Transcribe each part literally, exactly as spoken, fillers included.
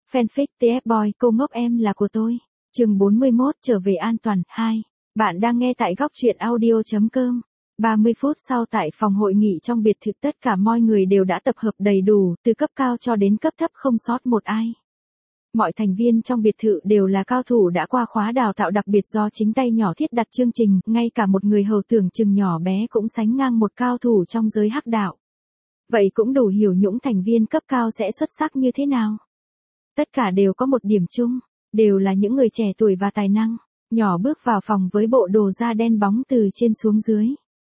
Fanfic tê ép Boy, cô ngốc em là của tôi. Chương bốn mươi mốt, trở về an toàn. Hai. Bạn đang nghe tại góc truyện audio chấm com. ba mươi phút sau tại phòng hội nghị trong biệt thự, tất cả mọi người đều đã tập hợp đầy đủ, từ cấp cao cho đến cấp thấp không sót một ai. Mọi thành viên trong biệt thự đều là cao thủ đã qua khóa đào tạo đặc biệt do chính tay nhỏ thiết đặt chương trình, ngay cả một người hầu tưởng chừng nhỏ bé cũng sánh ngang một cao thủ trong giới hắc đạo. Vậy cũng đủ hiểu những thành viên cấp cao sẽ xuất sắc như thế nào. Tất cả đều có một điểm chung, đều là những người trẻ tuổi và tài năng. Nhỏ bước vào phòng với bộ đồ da đen bóng từ trên xuống dưới.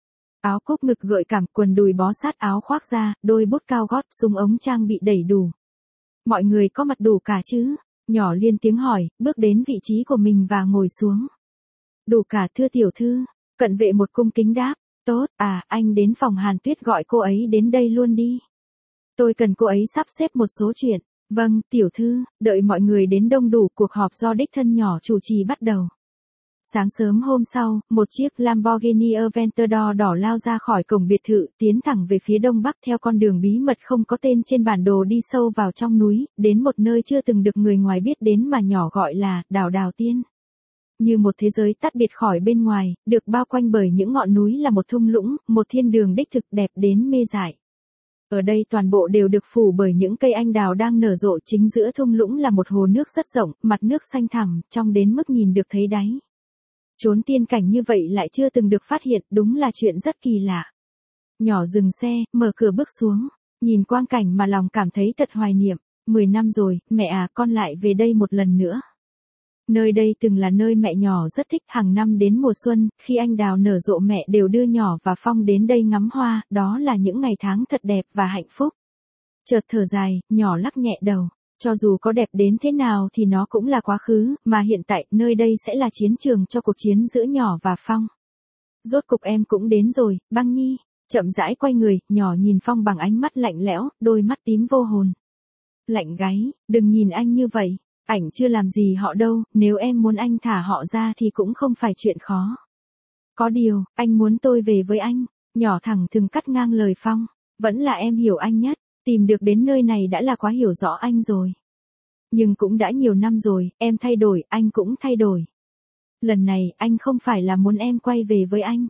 Áo cúc ngực gợi cảm, quần đùi bó sát áo khoác da, đôi bút cao gót, súng ống trang bị đầy đủ. Mọi người có mặt đủ cả chứ? Nhỏ liên tiếng hỏi, bước đến vị trí của mình và ngồi xuống. Đủ cả thưa tiểu thư. Cận vệ một cung kính đáp. Tốt, à, anh đến phòng Hàn Tuyết gọi cô ấy đến đây luôn đi. Tôi cần cô ấy sắp xếp một số chuyện. Vâng, tiểu thư. Đợi mọi người đến đông đủ, cuộc họp do đích thân nhỏ chủ trì bắt đầu. Sáng sớm hôm sau, một chiếc Lamborghini Aventador đỏ lao ra khỏi cổng biệt thự, tiến thẳng về phía đông bắc theo con đường bí mật không có tên trên bản đồ đi sâu vào trong núi, đến một nơi chưa từng được người ngoài biết đến mà nhỏ gọi là đảo Đào Tiên. Như một thế giới tách biệt khỏi bên ngoài, được bao quanh bởi những ngọn núi là một thung lũng, một thiên đường đích thực đẹp đến mê dại. Ở đây toàn bộ đều được phủ bởi những cây anh đào đang nở rộ, chính giữa thung lũng là một hồ nước rất rộng, mặt nước xanh thẳm, trong đến mức nhìn được thấy đáy. Chốn tiên cảnh như vậy lại chưa từng được phát hiện, đúng là chuyện rất kỳ lạ. Nhỏ dừng xe, mở cửa bước xuống, nhìn quang cảnh mà lòng cảm thấy thật hoài niệm. Mười năm rồi, mẹ à, con lại về đây một lần nữa. Nơi đây từng là nơi mẹ nhỏ rất thích, hàng năm đến mùa xuân, khi anh đào nở rộ mẹ đều đưa nhỏ và Phong đến đây ngắm hoa, đó là những ngày tháng thật đẹp và hạnh phúc. Chợt thở dài, nhỏ lắc nhẹ đầu. Cho dù có đẹp đến thế nào thì nó cũng là quá khứ, mà hiện tại nơi đây sẽ là chiến trường cho cuộc chiến giữa nhỏ và Phong. Rốt cục em cũng đến rồi, Băng Nhi. Chậm rãi quay người, nhỏ nhìn Phong bằng ánh mắt lạnh lẽo, đôi mắt tím vô hồn. Lạnh gáy, đừng nhìn anh như vậy, ảnh chưa làm gì họ đâu, nếu em muốn anh thả họ ra thì cũng không phải chuyện khó. Có điều, anh muốn tôi về với anh, nhỏ thẳng thừng cắt ngang lời Phong, vẫn là em hiểu anh nhất. Tìm được đến nơi này đã là quá hiểu rõ anh rồi. Nhưng cũng đã nhiều năm rồi, em thay đổi, anh cũng thay đổi. Lần này, anh không phải là muốn em quay về với anh.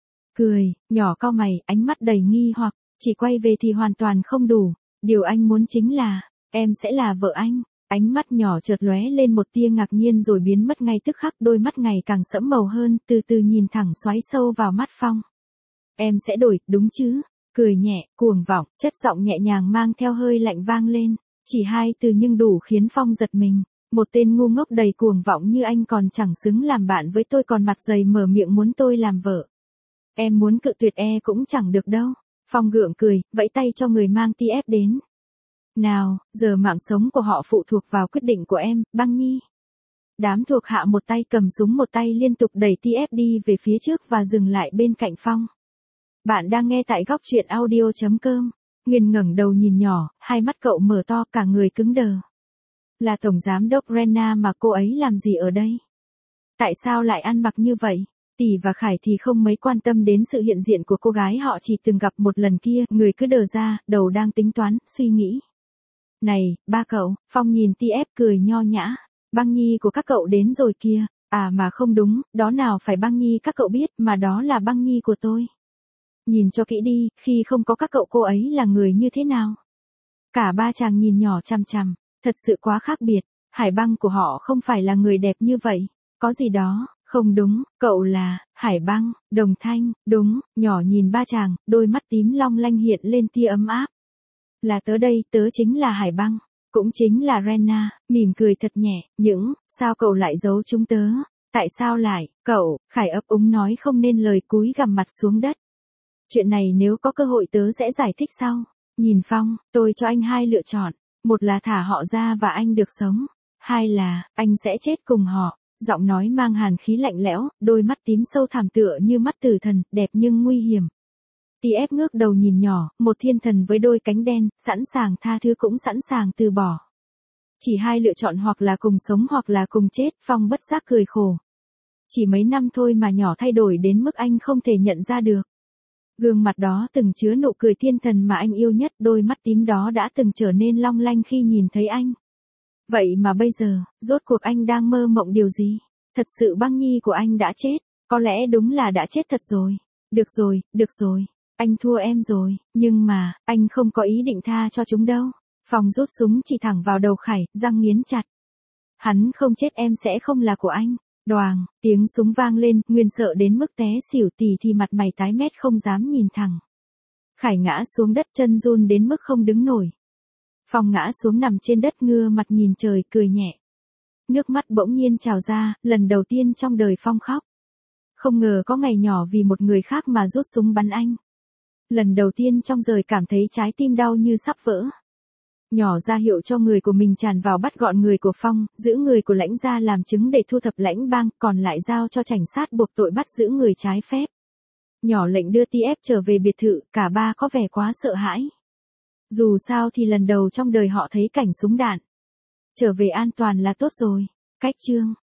Cười, nhỏ cau mày, ánh mắt đầy nghi hoặc, chỉ quay về thì hoàn toàn không đủ. Điều anh muốn chính là, em sẽ là vợ anh. Ánh mắt nhỏ chợt lóe lên một tia ngạc nhiên rồi biến mất ngay tức khắc, đôi mắt ngày càng sẫm màu hơn, từ từ nhìn thẳng xoáy sâu vào mắt Phong. Em sẽ đổi, đúng chứ? Cười nhẹ, cuồng vọng, chất giọng nhẹ nhàng mang theo hơi lạnh vang lên, chỉ hai từ nhưng đủ khiến Phong giật mình. Một tên ngu ngốc đầy cuồng vọng như anh còn chẳng xứng làm bạn với tôi, còn mặt dày mở miệng muốn tôi làm vợ. Em muốn cự tuyệt e cũng chẳng được đâu. Phong gượng cười, vẫy tay cho người mang tê ép đến. Nào, giờ mạng sống của họ phụ thuộc vào quyết định của em, Băng Nhi. Đám thuộc hạ một tay cầm súng một tay liên tục đẩy tê ép đi về phía trước và dừng lại bên cạnh Phong. Bạn đang nghe tại góc truyện audio chấm com. Nguyên ngẩng đầu nhìn nhỏ, hai mắt cậu mở to, cả người cứng đờ. Là tổng giám đốc Rena mà cô ấy làm gì ở đây? Tại sao lại ăn mặc như vậy? Tỷ và Khải thì không mấy quan tâm đến sự hiện diện của cô gái họ chỉ từng gặp một lần kia, người cứ đờ ra, đầu đang tính toán, suy nghĩ. Này, ba cậu, Phong nhìn tê ép cười nho nhã. Băng Nhi của các cậu đến rồi kia. À mà không đúng, đó nào phải Băng Nhi các cậu biết, mà đó là Băng Nhi của tôi. Nhìn cho kỹ đi, khi không có các cậu cô ấy là người như thế nào? Cả ba chàng nhìn nhỏ chằm chằm, thật sự quá khác biệt, Hải Băng của họ không phải là người đẹp như vậy, có gì đó, không đúng, cậu là, Hải Băng, Đồng Thanh, đúng, nhỏ nhìn ba chàng, đôi mắt tím long lanh hiện lên tia ấm áp. Là tớ đây, tớ chính là Hải Băng, cũng chính là Rena, mỉm cười thật nhẹ, những, sao cậu lại giấu chúng tớ, tại sao lại, cậu, Khải ấp úng nói không nên lời cúi gằm mặt xuống đất. Chuyện này nếu có cơ hội tớ sẽ giải thích sau. Nhìn Phong, tôi cho anh hai lựa chọn. Một là thả họ ra và anh được sống. Hai là, anh sẽ chết cùng họ. Giọng nói mang hàn khí lạnh lẽo, đôi mắt tím sâu thẳm tựa như mắt tử thần, đẹp nhưng nguy hiểm. tê ép ngước đầu nhìn nhỏ, một thiên thần với đôi cánh đen, sẵn sàng tha thứ cũng sẵn sàng từ bỏ. Chỉ hai lựa chọn, hoặc là cùng sống hoặc là cùng chết, Phong bất giác cười khổ. Chỉ mấy năm thôi mà nhỏ thay đổi đến mức anh không thể nhận ra được. Gương mặt đó từng chứa nụ cười thiên thần mà anh yêu nhất, đôi mắt tím đó đã từng trở nên long lanh khi nhìn thấy anh. Vậy mà bây giờ, rốt cuộc anh đang mơ mộng điều gì? Thật sự băng nhi của anh đã chết, có lẽ đúng là đã chết thật rồi. Được rồi, được rồi, anh thua em rồi, nhưng mà, anh không có ý định tha cho chúng đâu. Phong rút súng chỉ thẳng vào đầu Khải, răng nghiến chặt. Hắn không chết em sẽ không là của anh. Đoàng, tiếng súng vang lên, Nguyên sợ đến mức té xỉu tì thì mặt mày tái mét không dám nhìn thẳng. Khải ngã xuống đất chân run đến mức không đứng nổi. Phong ngã xuống nằm trên đất ngưa mặt nhìn trời cười nhẹ. Nước mắt bỗng nhiên trào ra, lần đầu tiên trong đời Phong khóc. Không ngờ có ngày nhỏ vì một người khác mà rút súng bắn anh. Lần đầu tiên trong đời cảm thấy trái tim đau như sắp vỡ. Nhỏ ra hiệu cho người của mình tràn vào bắt gọn người của Phong, giữ người của Lãnh gia làm chứng để thu thập Lãnh bang, còn lại giao cho cảnh sát buộc tội bắt giữ người trái phép. Nhỏ lệnh đưa T F trở về biệt thự, cả ba có vẻ quá sợ hãi. Dù sao thì lần đầu trong đời họ thấy cảnh súng đạn. Trở về an toàn là tốt rồi. Cách chương